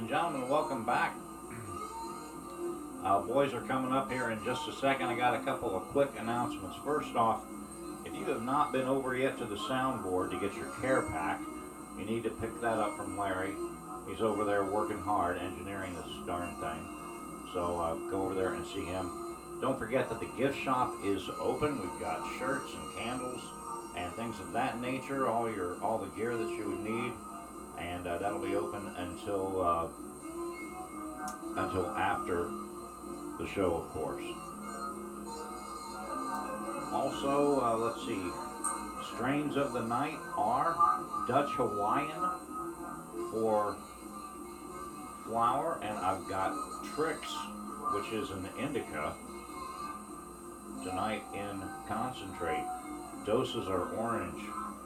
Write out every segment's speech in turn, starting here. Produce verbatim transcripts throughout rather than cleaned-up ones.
gentlemen, welcome back. Uh, boys are coming up here in just a second. I got a couple of quick announcements. First off, if you have not been over yet to the soundboard to get your care pack, you need to pick that up from Larry. He's over there working hard, engineering this darn thing. So uh, go over there and see him. Don't forget that the gift shop is open. We've got shirts and candles and things of that nature. All your all the gear that you would need, and uh, that'll be open until uh, until after the show, of course. Also, uh, let's see. Strains of the night are Dutch Hawaiian for flower, and I've got Tricks, which is an indica, tonight in concentrate. Doses are orange.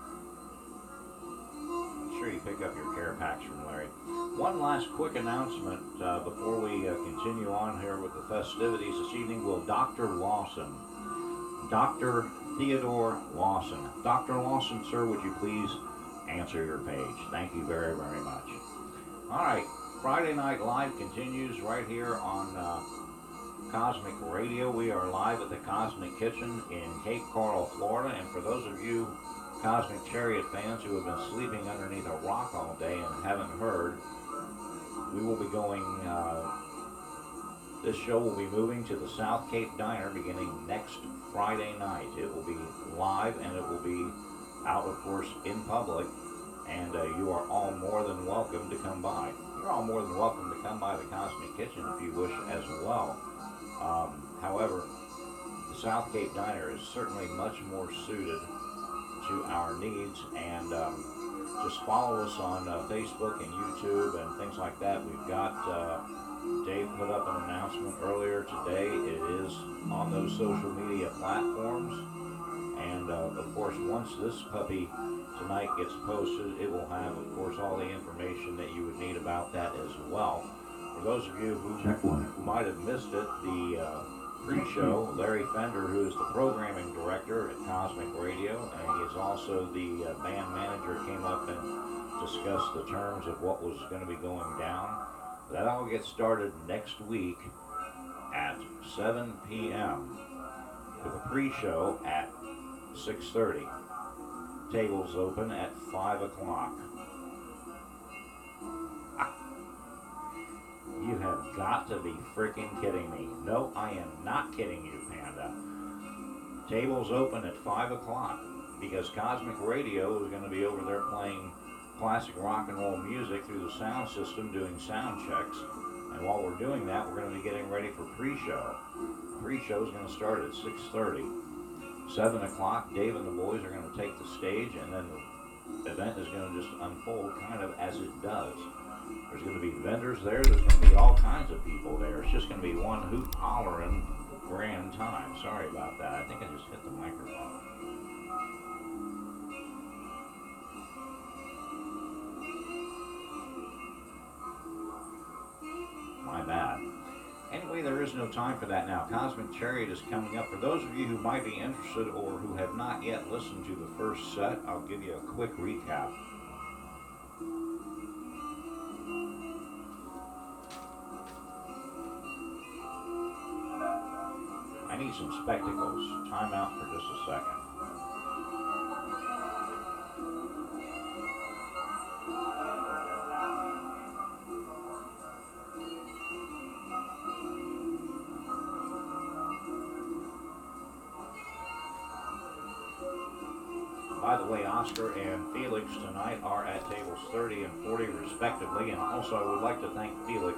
I'm sure you pick up your care packs from Larry. One last quick announcement uh, before we uh, continue on here with the festivities this evening. Will Doctor Lawson, Doctor Theodore Lawson. Doctor Lawson, sir, would you please answer your page? Thank you very, very much. All right, Friday Night Live continues right here on uh, Cosmic Radio. We are live at the Cosmic Kitchen in Cape Coral, Florida. And for those of you Cosmic Chariot fans who have been sleeping underneath a rock all day and haven't heard, we will be going, uh, this show will be moving to the South Cape Diner beginning next Friday night. It will be live and it will be out, of course, in public. And uh, you are all more than welcome to come by. You're all more than welcome to come by the Cosmic Kitchen if you wish as well. Um, however, the South Cape Diner is certainly much more suited to our needs, and um, just follow us on uh, Facebook and YouTube and things like that. We've got, uh, Dave put up an announcement earlier today. It is on those social media platforms, and uh, of course, once this puppy tonight gets posted, it will have, of course, all the information that you would need about that as well. For those of you who, who might have missed it, the uh, pre-show, Larry Fender, who is the programming director at Cosmic Radio, and he is also the uh, band manager, came up and discussed the terms of what was going to be going down. That all gets started next week at seven p.m. with a pre-show at six thirty. Tables open at five o'clock. You have got to be freaking kidding me. No, I am not kidding you, Panda. Tables open at five o'clock because Cosmic Radio is going to be over there playing classic rock and roll music through the sound system, doing sound checks. And while we're doing that, we're going to be getting ready for pre-show. Pre-show is going to start at six thirty. seven o'clock, Dave and the boys are going to take the stage, and then the event is going to just unfold kind of as it does. There's going to be vendors there. There's going to be all kinds of people there. It's just going to be one hoot hollering grand time. Sorry about that. I think I just hit the microphone. My bad. Anyway, there is no time for that now. Cosmic Chariot is coming up. For those of you who might be interested or who have not yet listened to the first set, I'll give you a quick recap. I need some spectacles. Time out for just a second. By the way, Oscar and Felix tonight are at tables thirty and forty respectively, and also I would like to thank Felix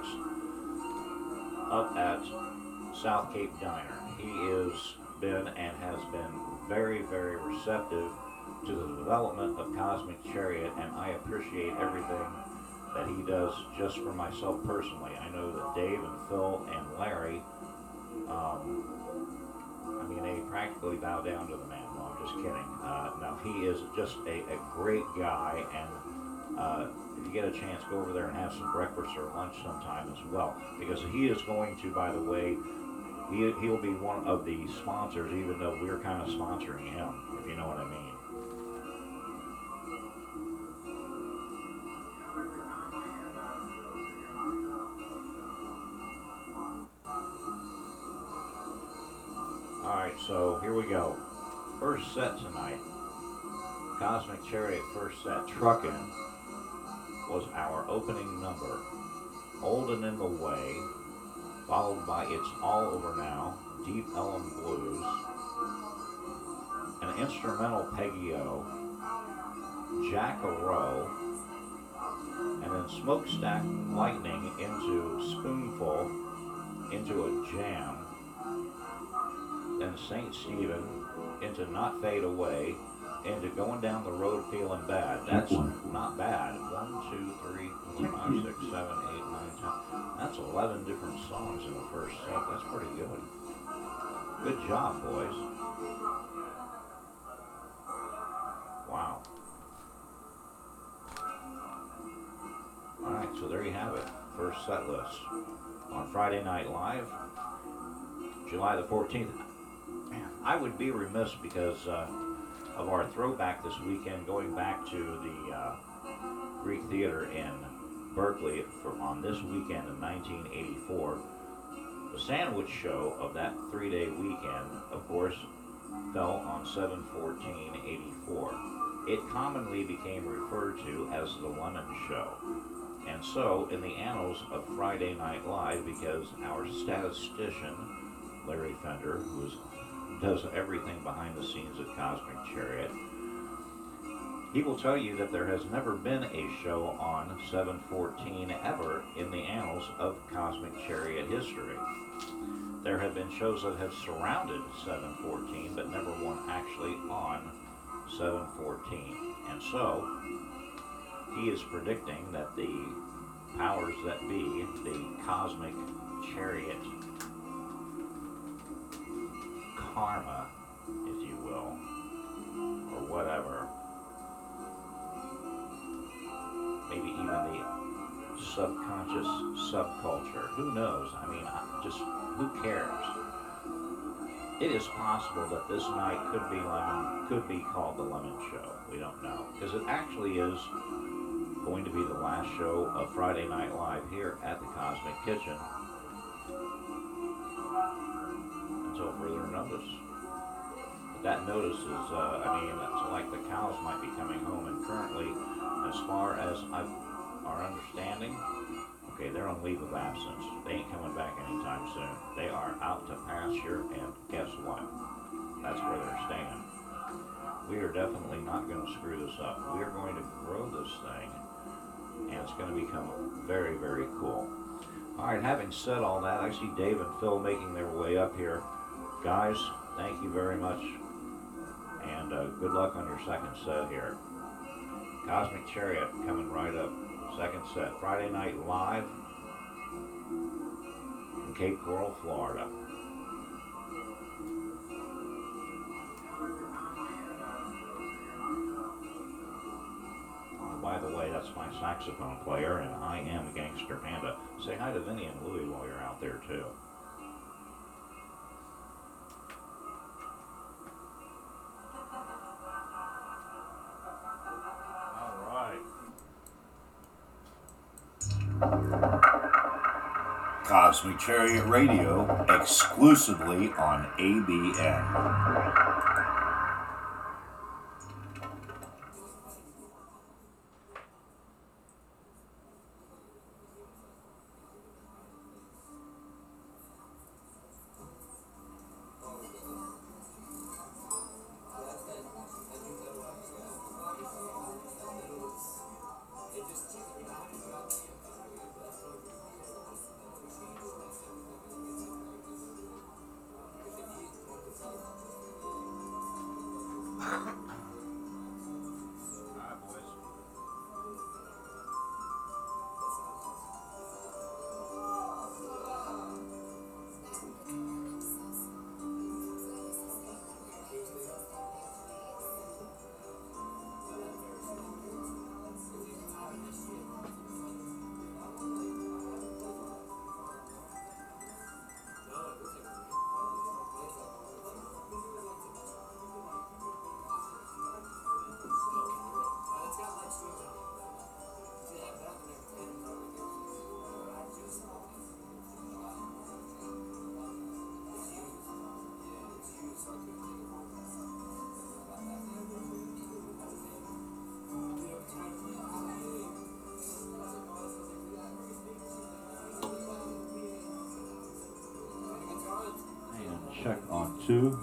up at South Cape Diner. He has been and has been very, very receptive to the development of Cosmic Chariot, and I appreciate everything that he does just for myself personally. I know that Dave and Phil and Larry, um, I mean, they practically bow down to the man. No, I'm just kidding. Uh, no, he is just a, a great guy, and uh, if you get a chance, go over there and have some breakfast or lunch sometime as well, because he is going to, by the way, he, he'll be one of the sponsors, even though we're kind of sponsoring him, if you know what I mean. so here we go. First set tonight. Cosmic Chariot first set. Truckin' was our opening number. Old and in the Way, followed by It's All Over Now, Deep Ellum Blues, an instrumental Peggy O, Jack a Row, and then Smokestack Lightning into Spoonful, into a Jam, then Saint Stephen into Not Fade Away, into Going Down the Road Feeling Bad. That's not bad. One, two, three, four, five, six, seven, eight, nine, ten. That's eleven different songs in the first set. That's pretty good. Good job, boys. Wow. Alright, so there you have it. First set list. On Friday Night Live, July the fourteenth. Man, I would be remiss because uh, of our throwback this weekend, going back to the uh, Greek Theater in Berkeley for, on this weekend in nineteen eighty-four. The sandwich show of that three-day weekend, of course, fell on seven fourteen eighty-four. It commonly became referred to as the Lemon Show. And so, in the annals of Friday Night Live, because our statistician, Larry Fender, who is, does everything behind the scenes at Cosmic Chariot, he will tell you that there has never been a show on seven fourteen ever in the annals of Cosmic Chariot history. There have been shows that have surrounded seven fourteen, but never one actually on seven fourteen. And so, he is predicting that the powers that be, the Cosmic Chariot karma, if you will, or whatever, maybe even the subconscious subculture, who knows? I mean, just who cares? It is possible that this night could be lemon, could be called the Lemon Show. We don't know, because it actually is going to be the last show of Friday Night Live here at the Cosmic Kitchen until further notice. But that notice is, uh, I mean, it's like the cows might be coming home, and currently, as far as I've, our understanding, okay, they're on leave of absence. They ain't coming back anytime soon. They are out to pasture, and guess what? That's where they're staying. We are definitely not going to screw this up. We are going to grow this thing, and it's going to become very, very cool. All right, having said all that, I see Dave and Phil making their way up here. Guys, thank you very much, and uh, good luck on your second set here. Cosmic Chariot coming right up. Second set, Friday Night Live in Cape Coral, Florida. Oh, by the way, that's my saxophone player, and I am Gangster Panda. Say hi to Vinny and Louie while you're out there, too. Cosmic Chariot Radio, exclusively on A B N. check on two.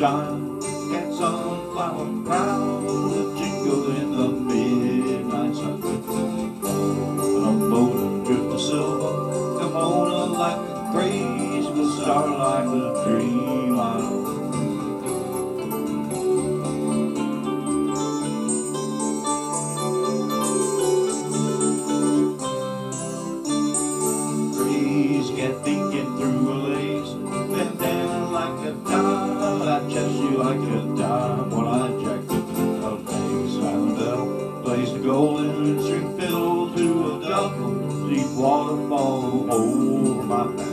shine and sunflower crown will jingle in the midnight sun. When a boat adrift of silver, come on like a graceful star, like a dream I know. Get thinking through a lace, bend down like a dime, I chest you like a dime while I jack a bass. Silent bell plays the golden string fiddle to a dull deep waterfall over my back.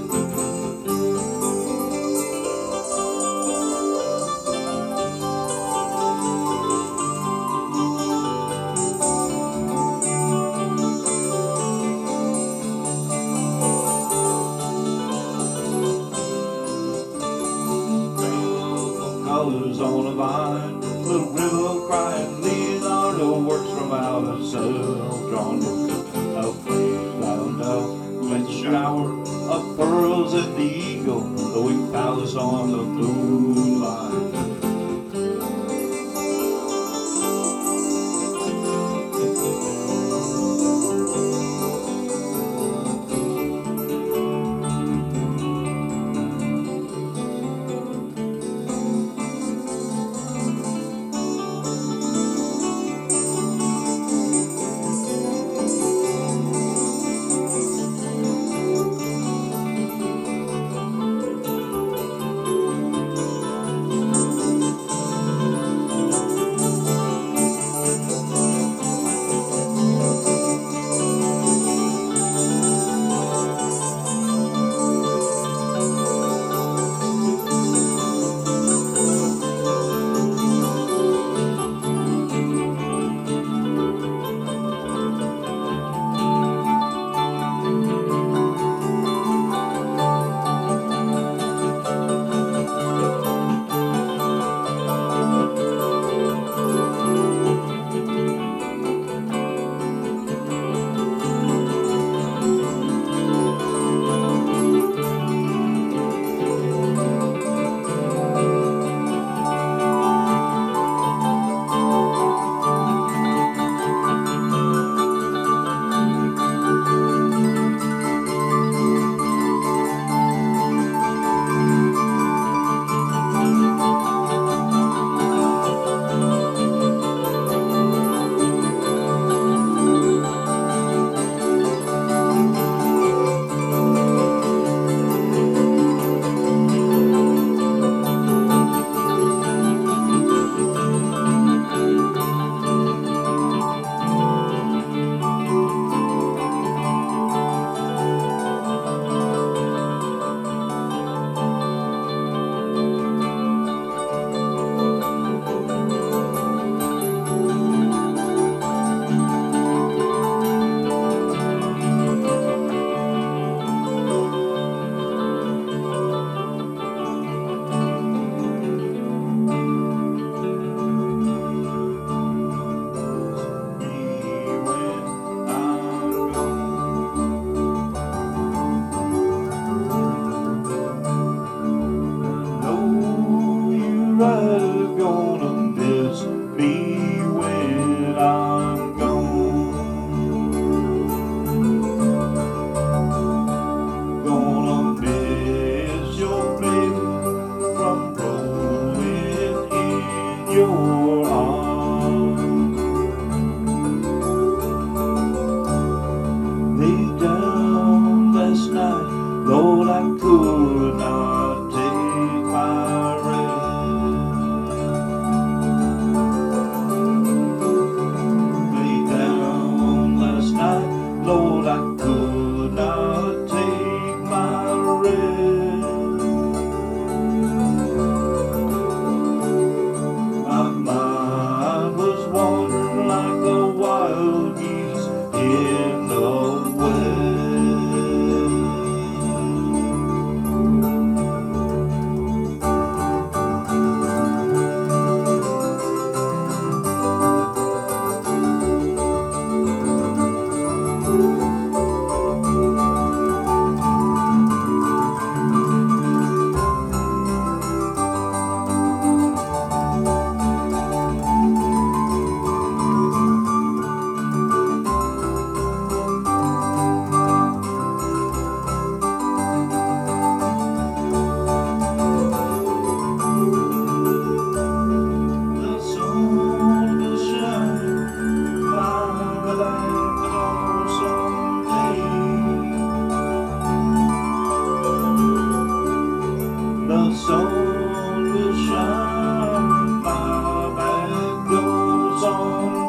Colors on a vine, little river crying, Leonardo works from out of cell, drawn of flames, silent bell, with a shower of pearls at the eagle, the winged palace on the blue line.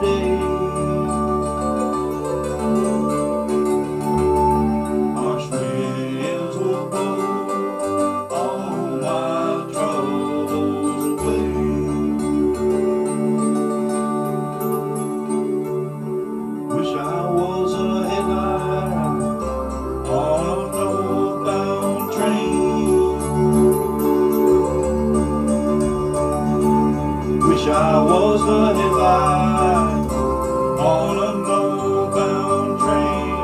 day. Harsh winds will blow all my troubles away. Wish I was a headliner on a northbound train. Wish I was a headline on a northbound train.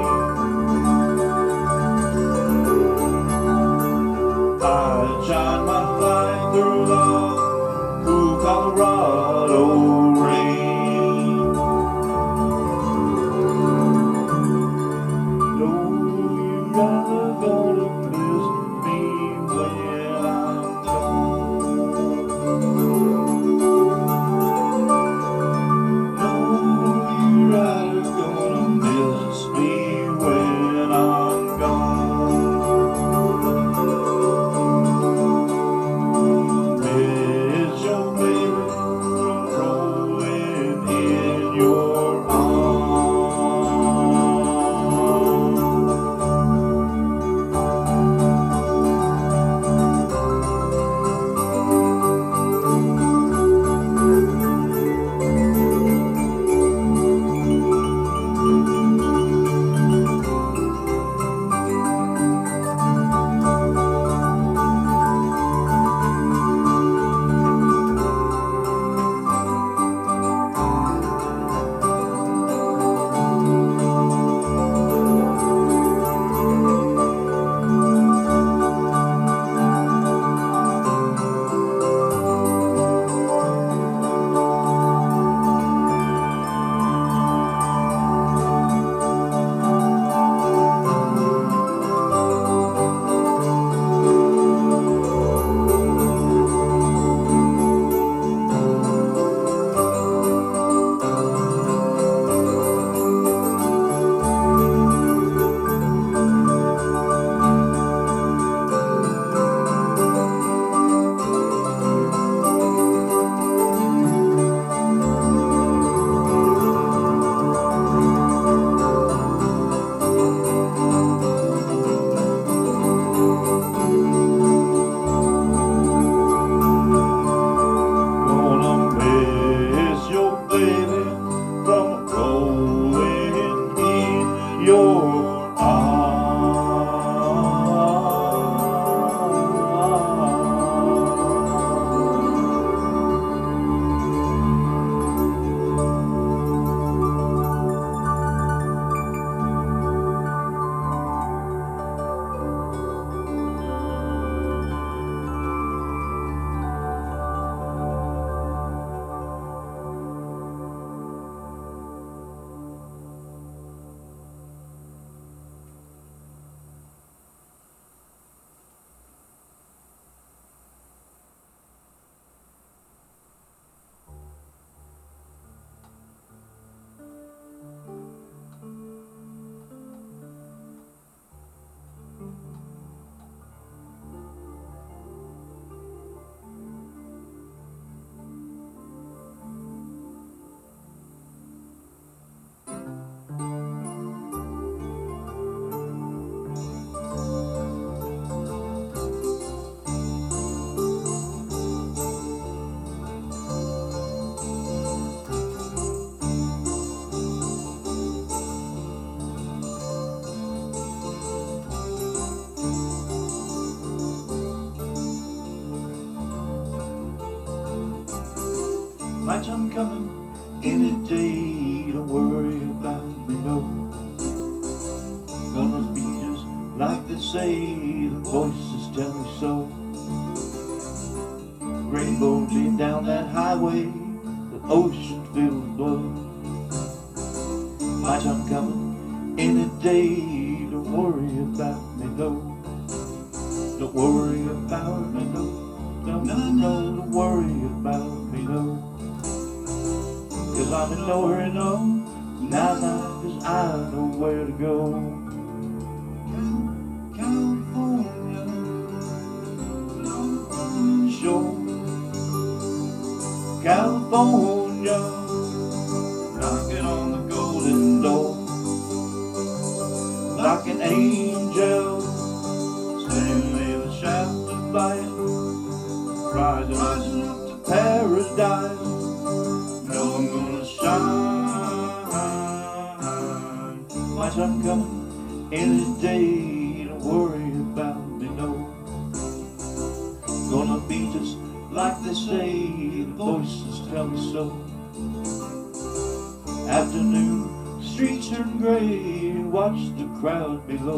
I'd shine my light through the cool Colorado rain. Know you rather gonna miss me when I'm gone. Know you rather gonna miss me when I'm gone. Miss your baby from rolling in your arms. Gonna miss your baby from rolling in your my time coming any day. Don't worry about me, no. Gonna be just like they say, the voices tell me so. Rainbows lead down that highway, the ocean filled with blood. My time coming any day. Don't worry about me, no. Don't worry about me, no. No, no, no, don't worry about me, no. Cause I'm in nowhere, no. Now, now, cause I know where to go. California, shore. California, not angel standing in a shaft of light, rising, rising up to paradise. Know I'm gonna shine. My sun coming any day. Don't worry about me, no. Gonna be just like they say, the voices tell me so. Afternoon, streets turn gray, watch the crowd below.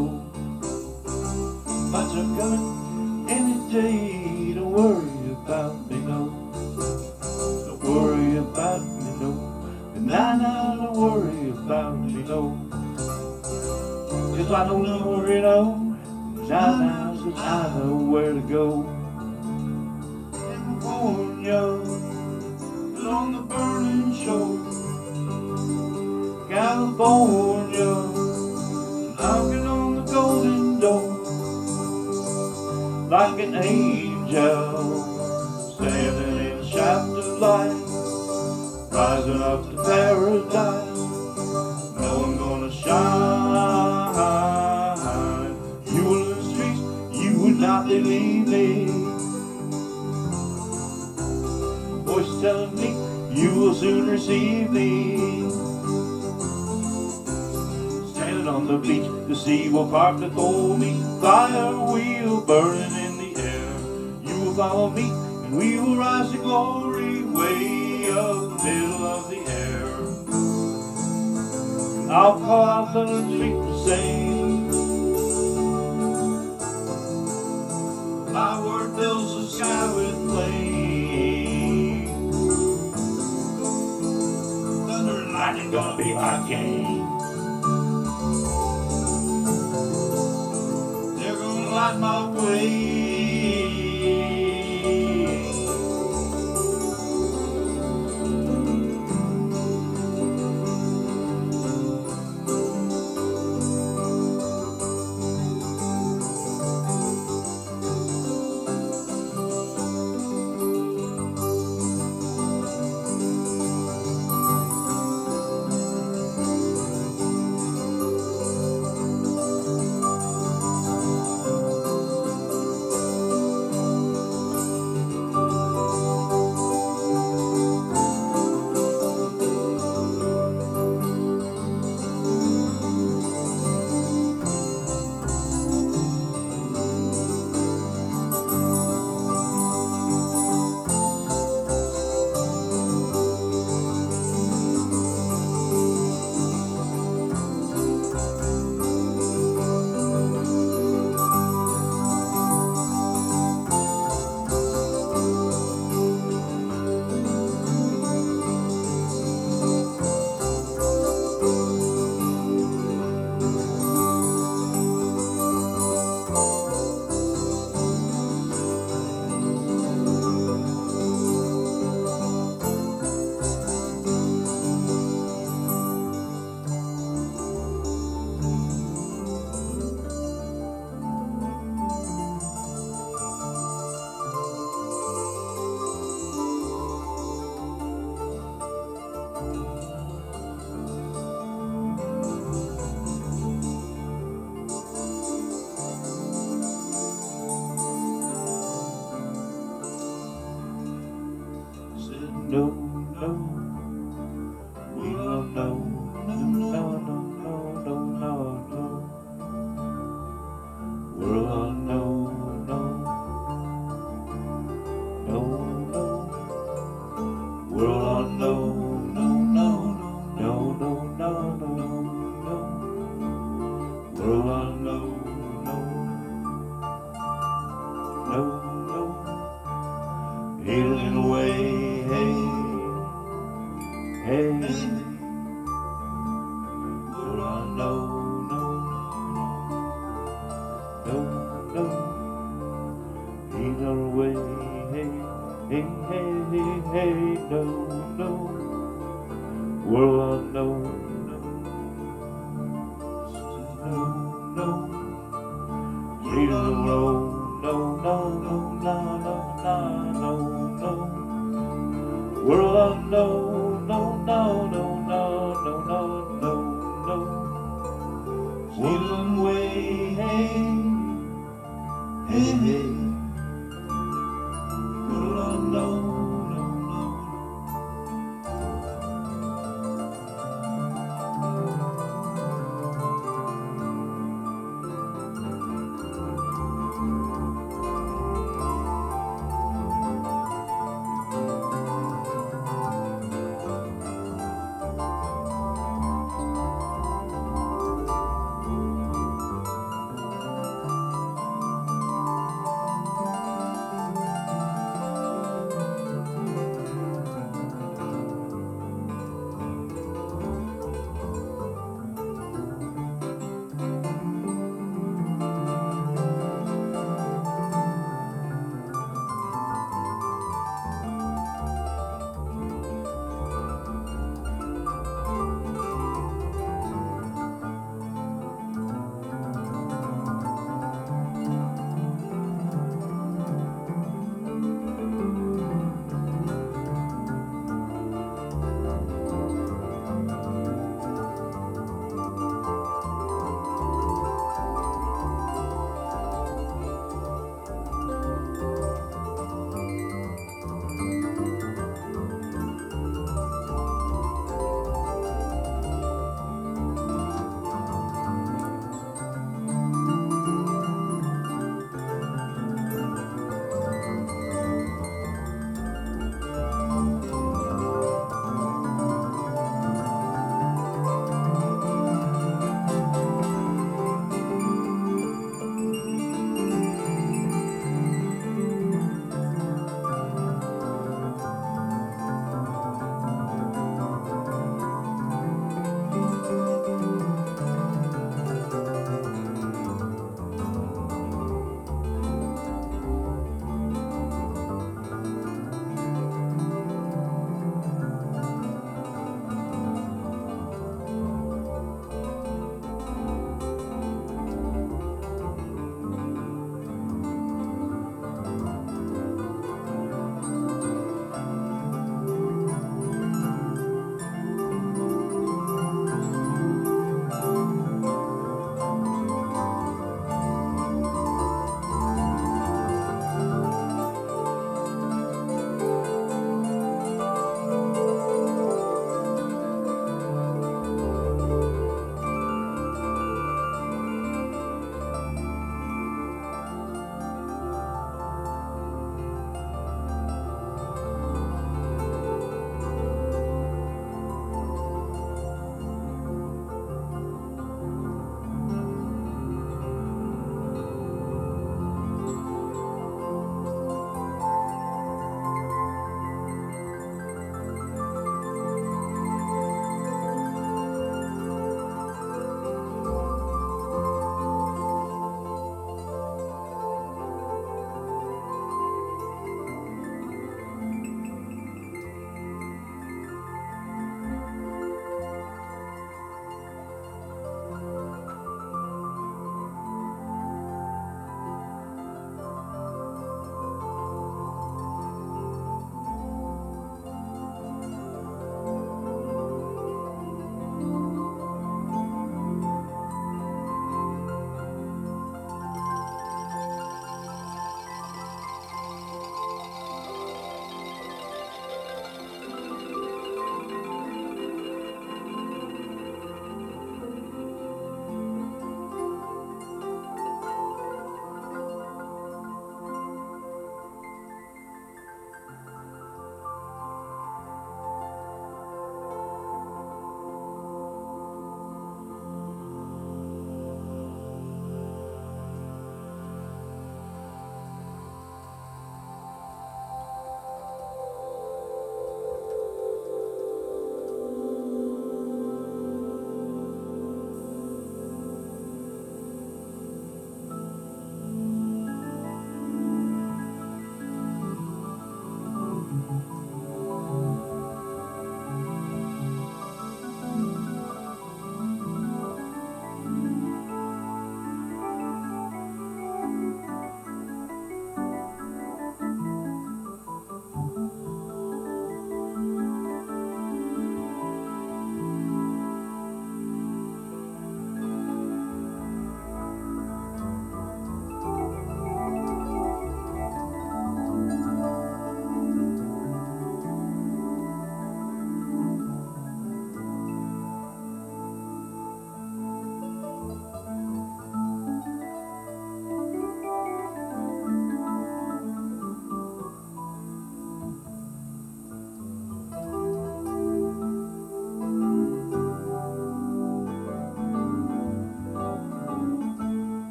My time coming any day, don't worry about me, no. Don't worry about me, no. Nah, nah, don't worry about me, no. Cause I don't know where you know, now, now, cause I know where to go. California is on the burning shore. California, knocking on the golden door. Like an angel, standing in a shaft of light, rising up to paradise. Know I'm gonna shine. You in the streets, you would not believe me. Voice telling me you will soon receive me. Standing on the beach, the sea will part before me. Fire wheel burning in the air. You will follow me, and we will rise to glory, way up the middle of the air. I'll call out the street to sing. My word fills the sky with flame. Thunder and lightning gonna be my king. They're gonna light my way. No, no, we don't know. No, no, no, no, no, no, no. We're on no, no, no, no. We're on no, no, no, no, no, no, no, no. We're on no, no, no, no. Healing away. Hey, we're on no, no, no, no, either way. Hey, hey, hey, hey, hey, no, no, we're on no, no, no, either road. No, no, no, no, no, no, no, no, we're on no. No, no, no, no, no, no, no, no. Woodland way. hey, hey. Well, I know, no, no.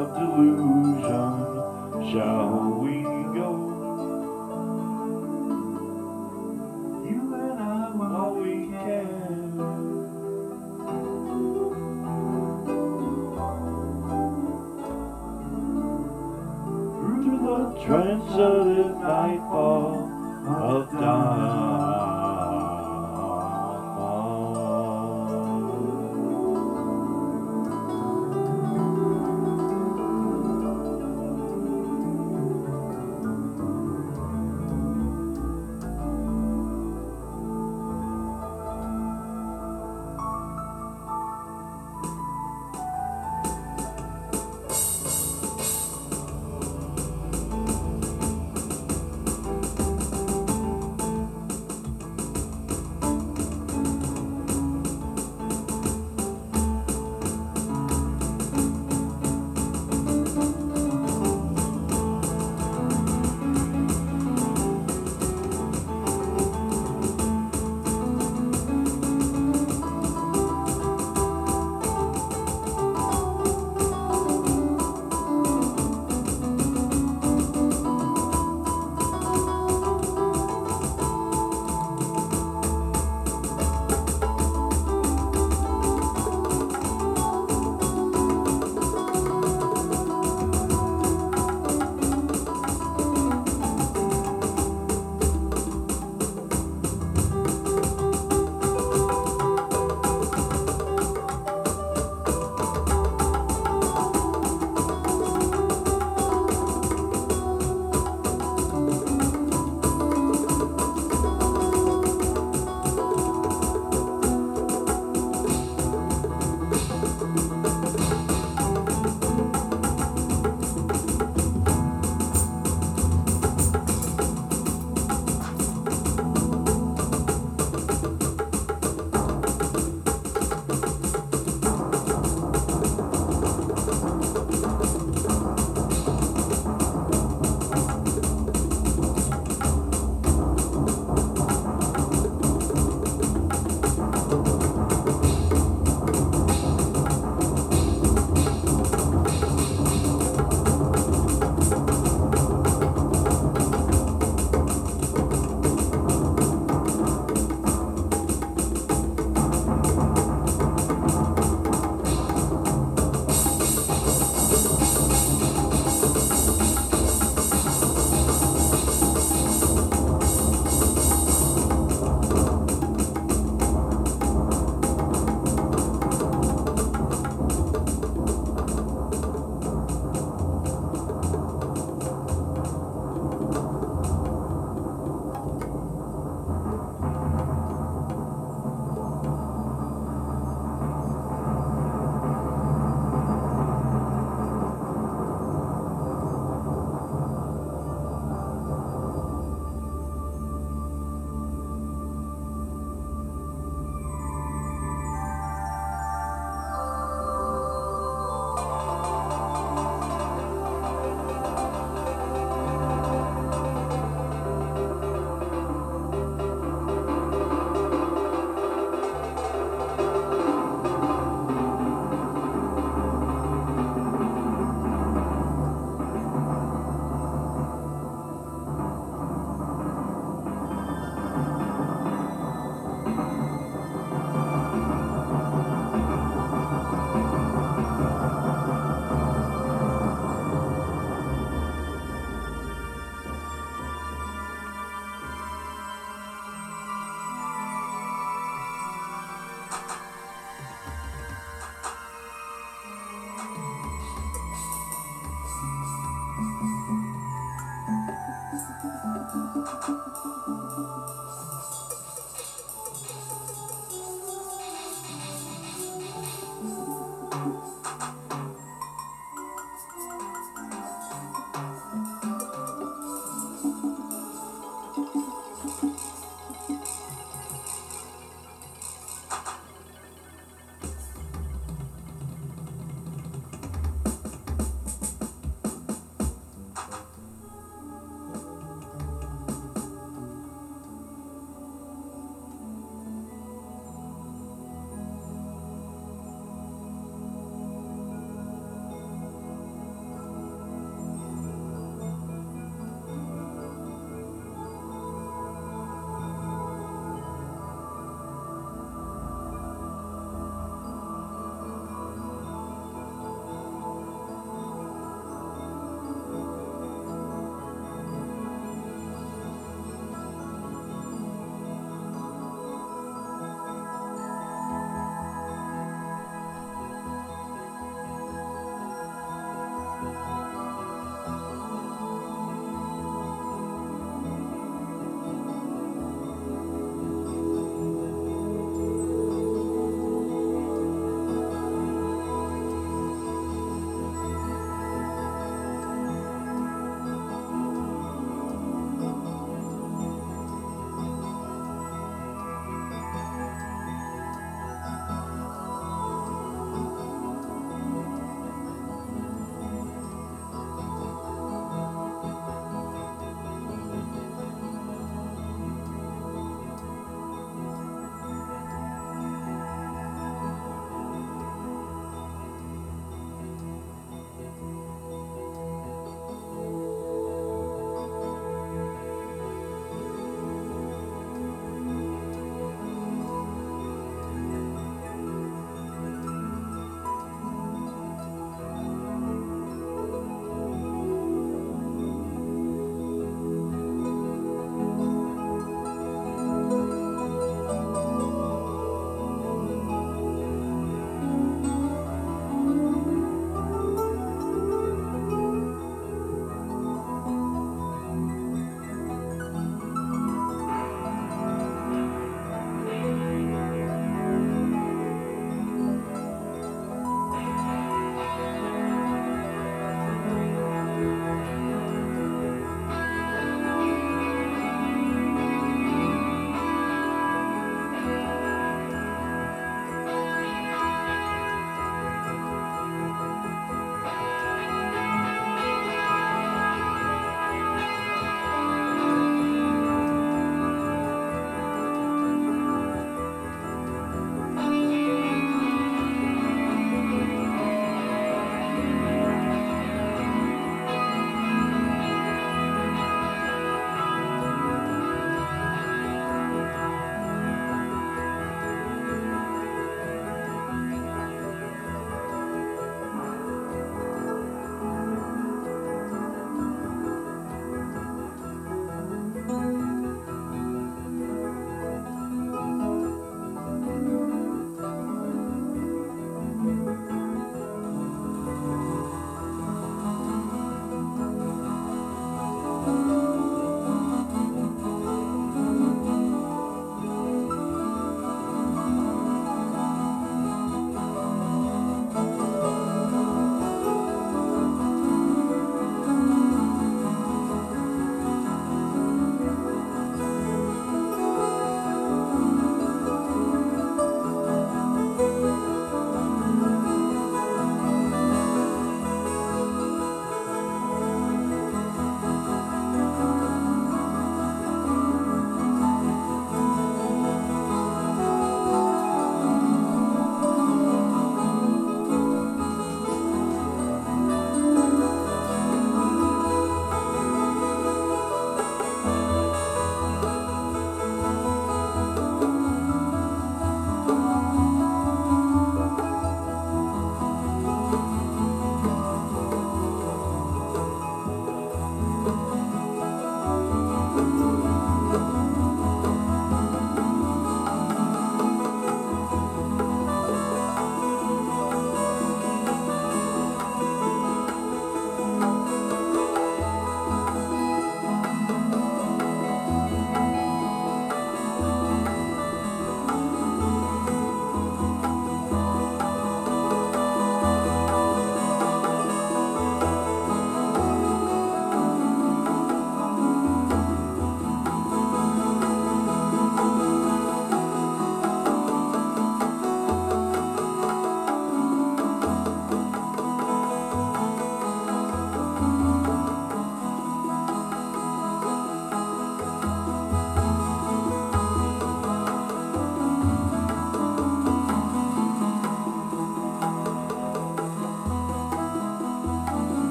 of delusion shall we go. You and I, all we can. Through the trance of the nightfall of dawn.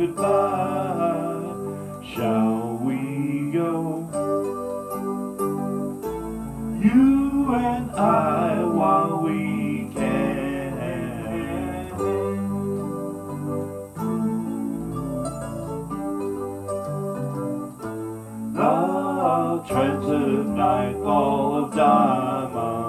goodbye. Shall we go? You and I, while we can. The treads of nightfall of diamond.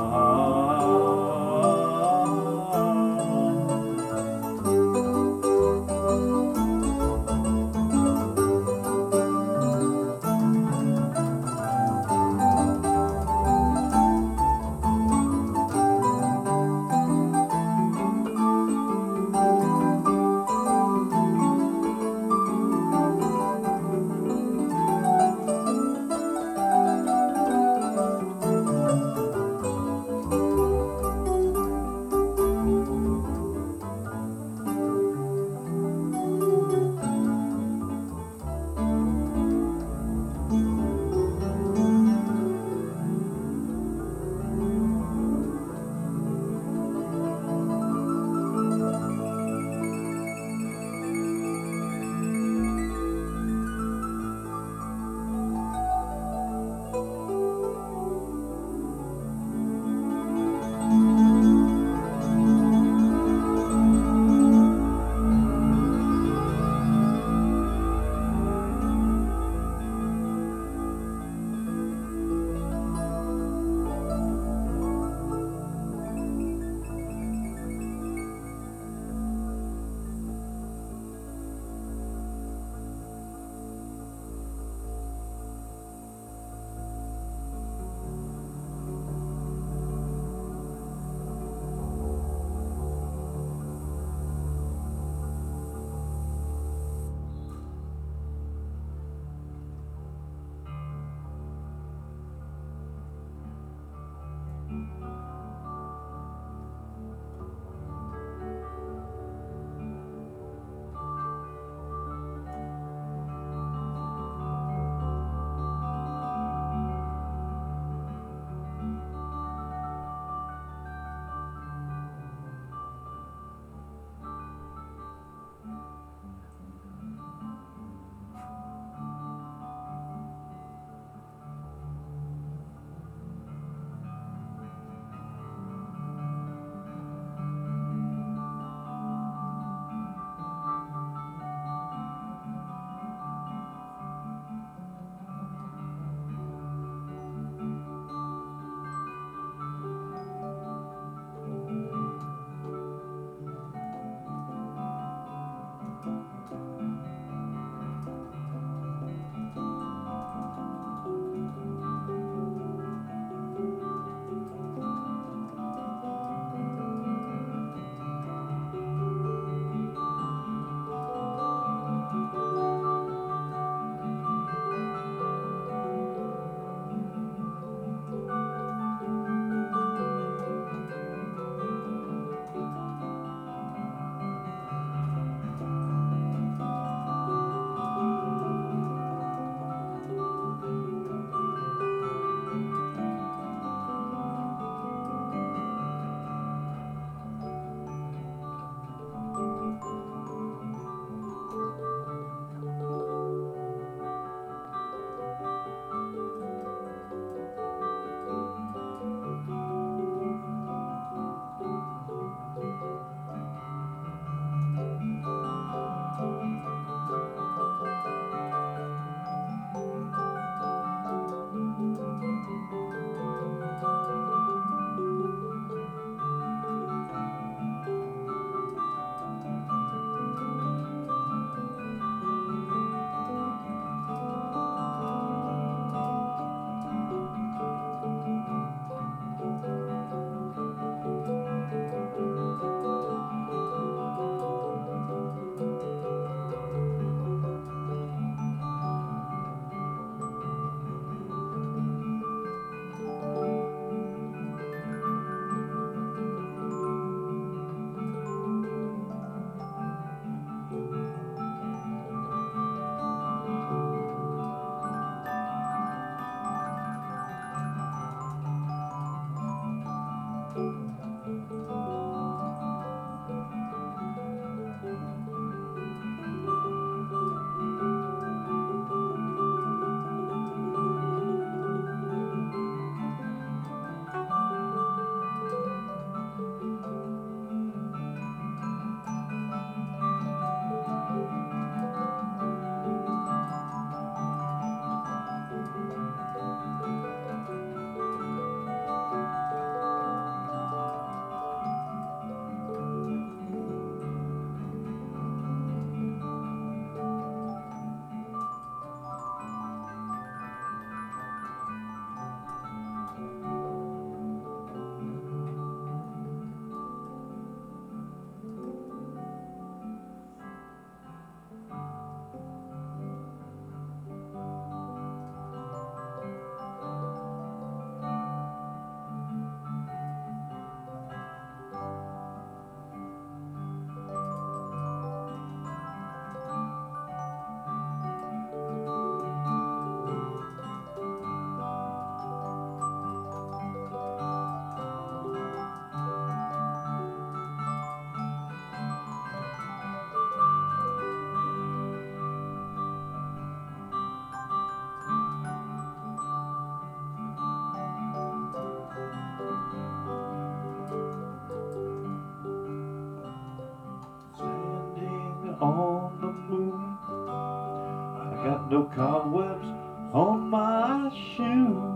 cobwebs on my shoes,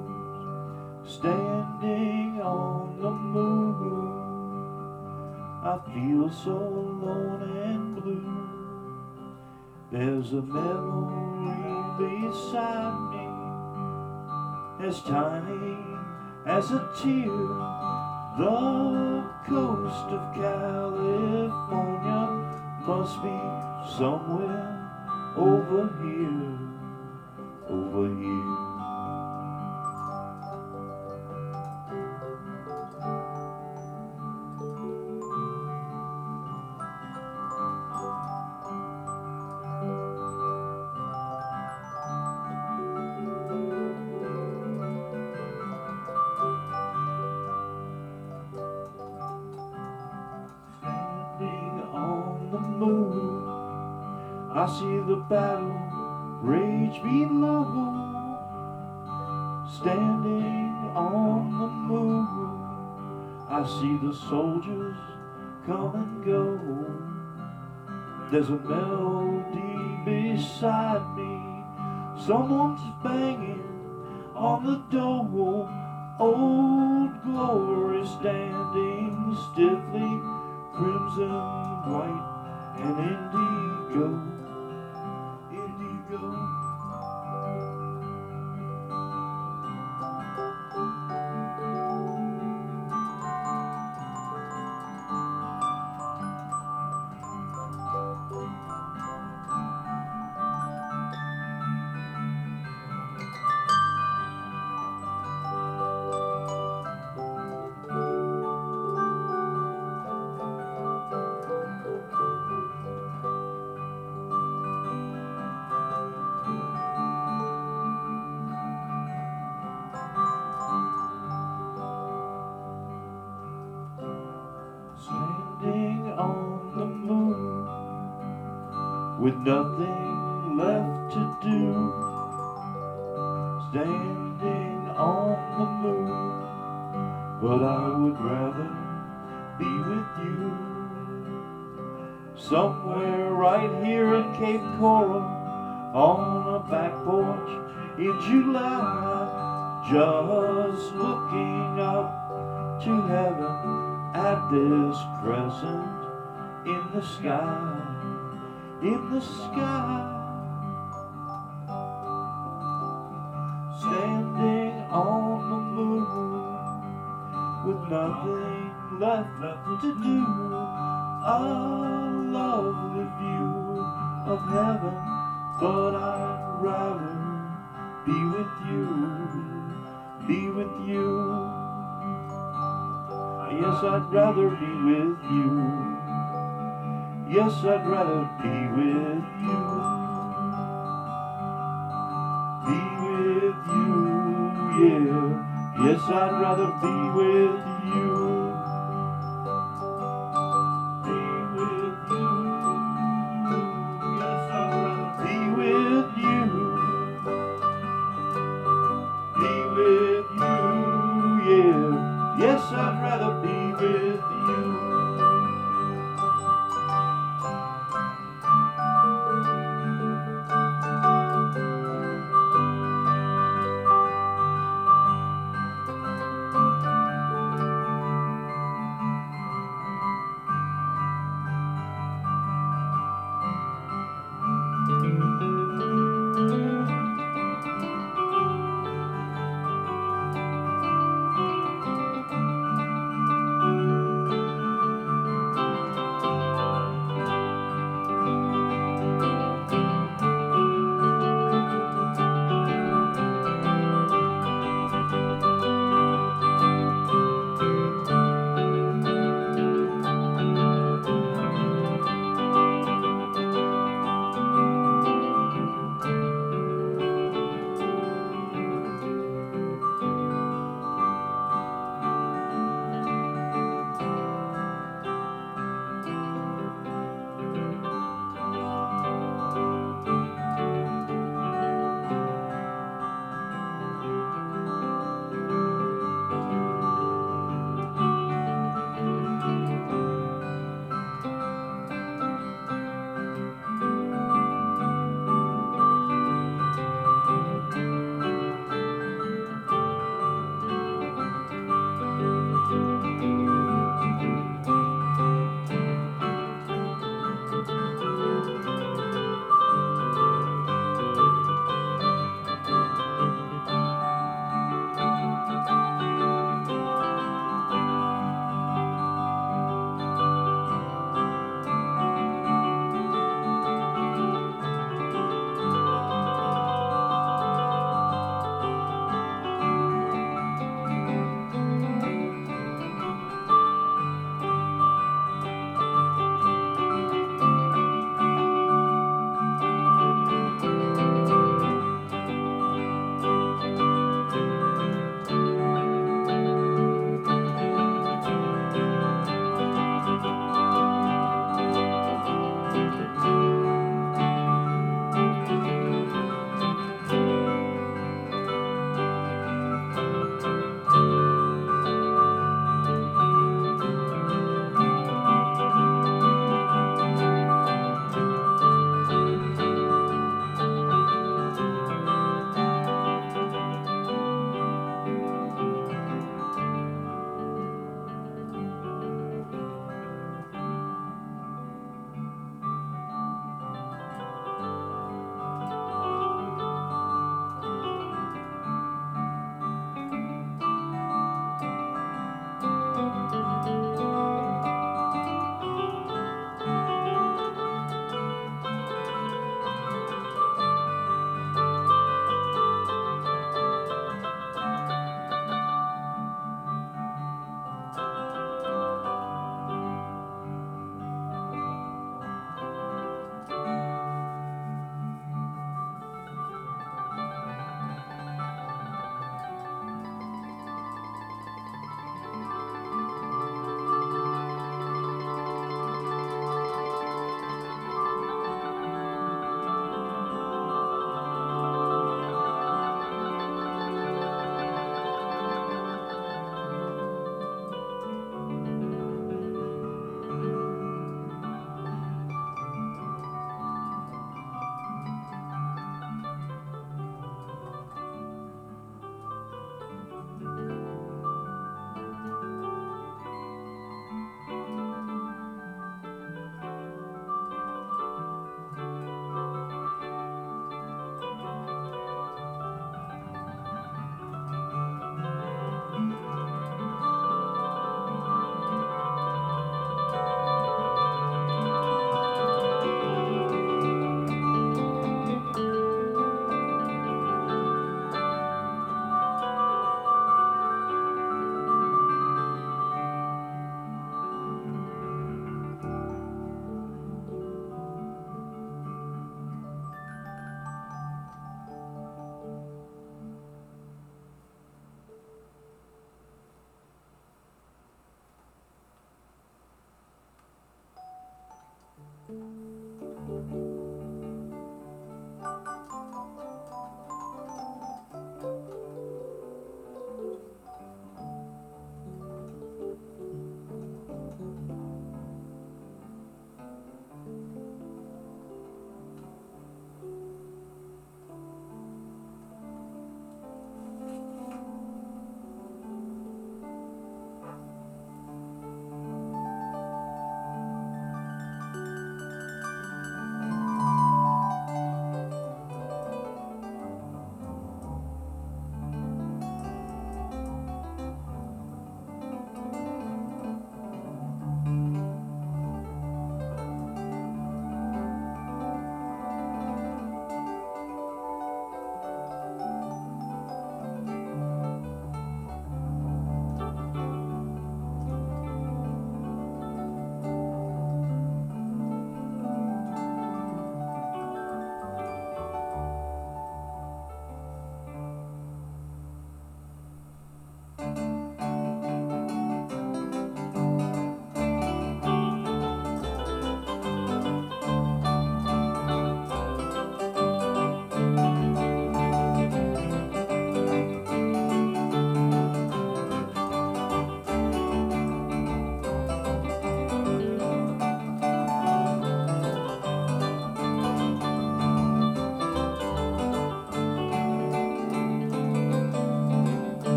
standing on the moon. I feel so alone and blue. There's a memory beside me, as tiny as a tear. The coast of California must be somewhere over here, over here. I see the battle rage below, standing on the moon. I see the soldiers come and go. There's a melody beside me. Someone's banging on the door. Old glory standing stiffly, crimson, white, and indigo. Indigo. Standing on the moon, with nothing left to do. Standing on the moon, but I would rather be with you. Somewhere right here in Cape Coral, on a back porch in July, just looking up to heaven at this crescent in the sky, in the sky. Standing on the moon, with nothing left to do. A lovely view of heaven, but I'd rather be with you, be with you. Yes, I'd rather be with you. Yes, I'd rather be with you. Be with you, yeah. Yes, I'd rather be with you. Be with you. Yes, I'd rather be with you. Be with you, yeah. Yes, I'd rather be with you.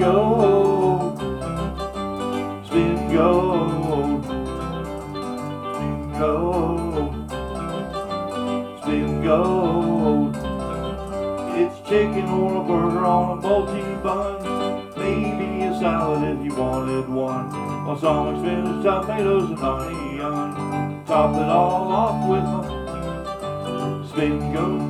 gold, spin gold, gold, spin gold. It's chicken or a burger on a multi-bun, maybe a salad if you wanted one. Balsamic spinach, tomatoes, and onion. Top it all off with a spin gold.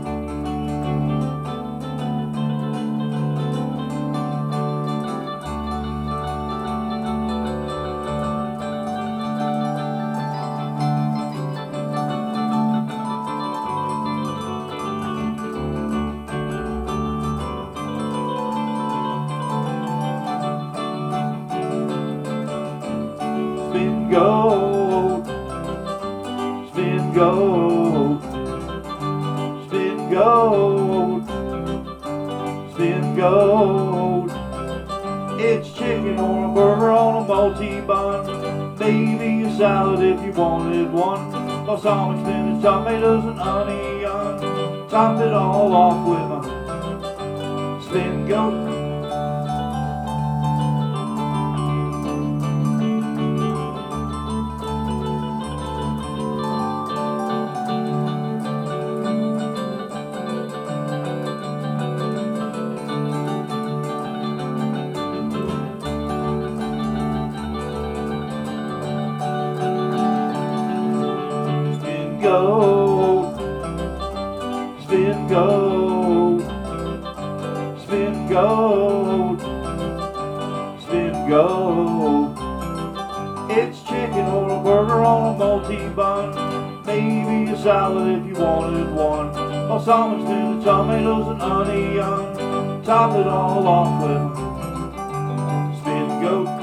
Spin gold, spin gold, spin gold, spin gold. It's chicken or a burger on a multi-bun, maybe a salad if you wanted one. Balsamic spinach, tomatoes, and onion. Top it all off with a spin gold. Gold, spin gold, spin gold, spin gold. It's chicken or a burger on a multi-bun, maybe a salad if you wanted one. Balsamic spinach, tomatoes, and onion. Top it all off with spin gold.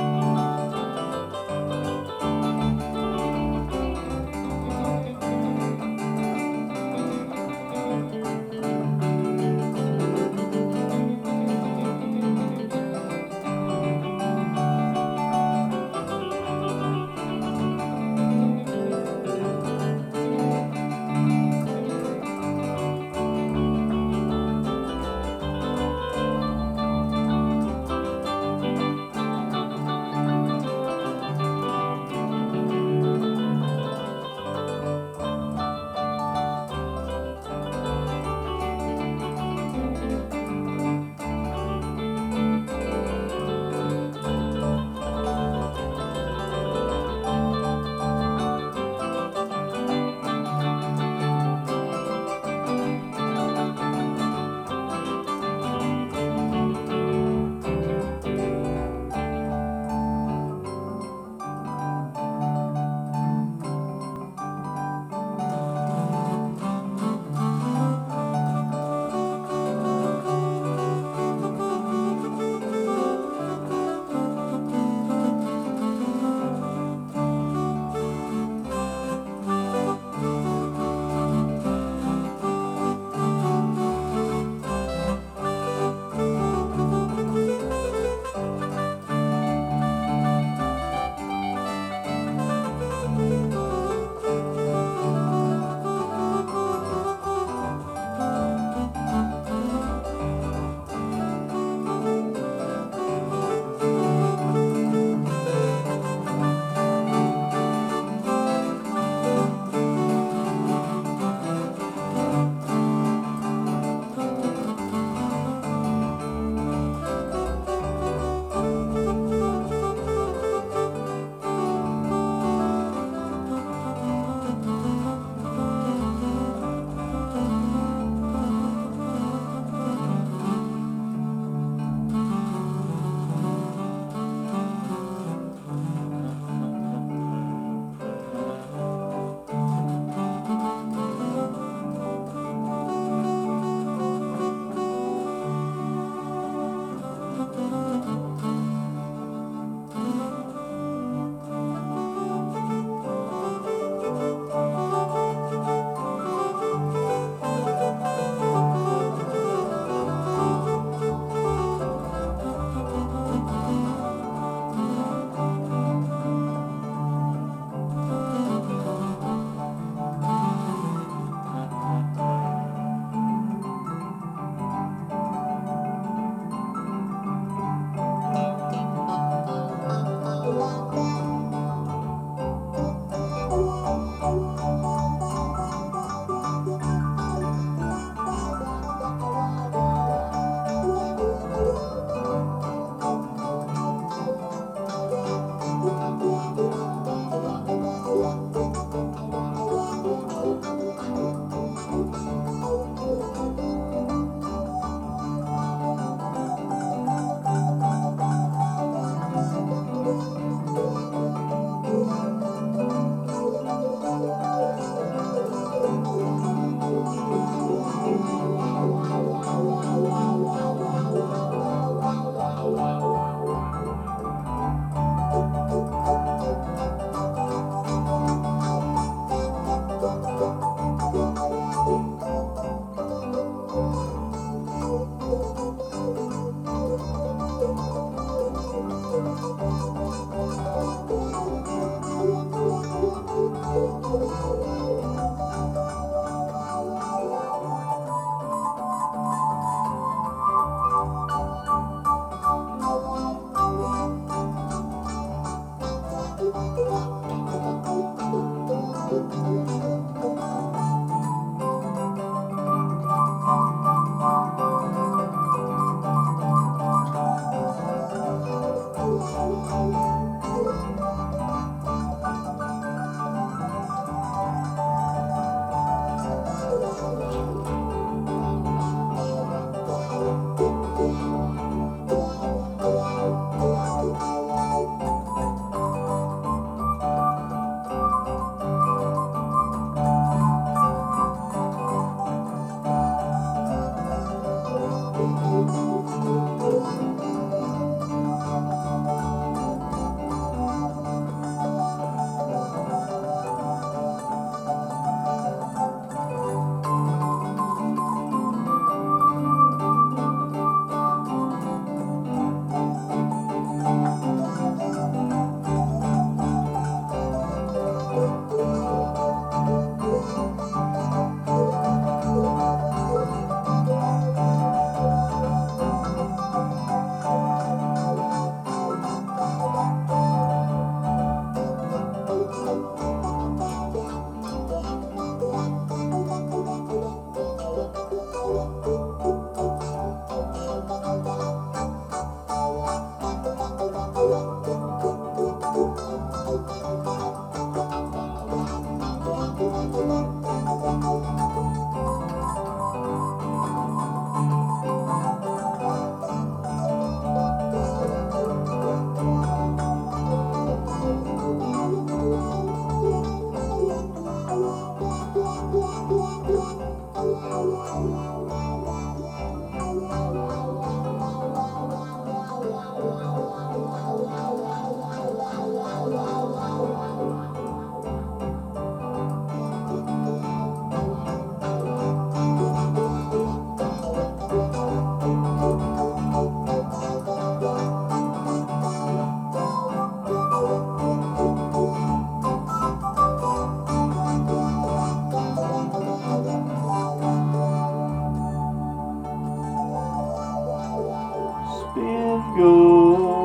Spin gold.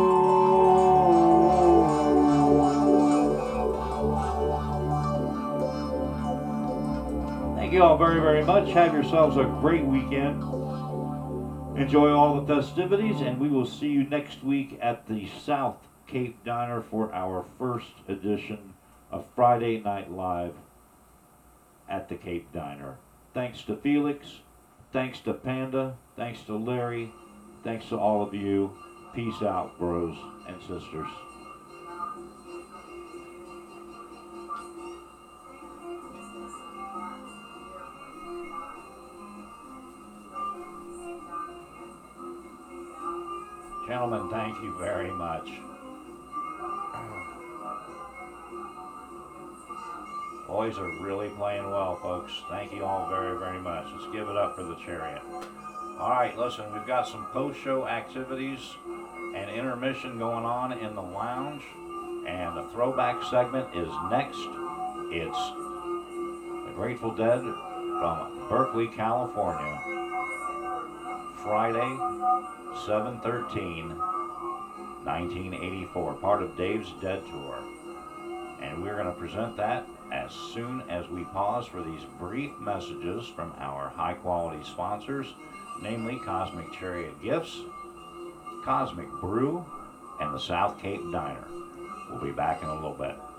Thank you all very, very much. Have yourselves a great weekend. Enjoy all the festivities, and we will see you next week at the South Cape Diner for our first edition of Friday Night Live at the Cape Diner. Thanks to Felix. Thanks to Panda. Thanks to Larry. Thanks to all of you. Peace out, bros and sisters. Gentlemen, thank you very much. Boys are really playing well, folks. Thank you all very, very much. Let's give it up for the Chariot. All right, listen, we've got some post-show activities and intermission going on in the lounge, and the throwback segment is next. It's the Grateful Dead from Berkeley, California, Friday, seven thirteen nineteen eighty-four, part of Dave's Dead Tour. And we're going to present that as soon as we pause for these brief messages from our high-quality sponsors, namely Cosmic Chariot Gifts, Cosmic Brew, and the South Cape Diner. We'll be back in a little bit.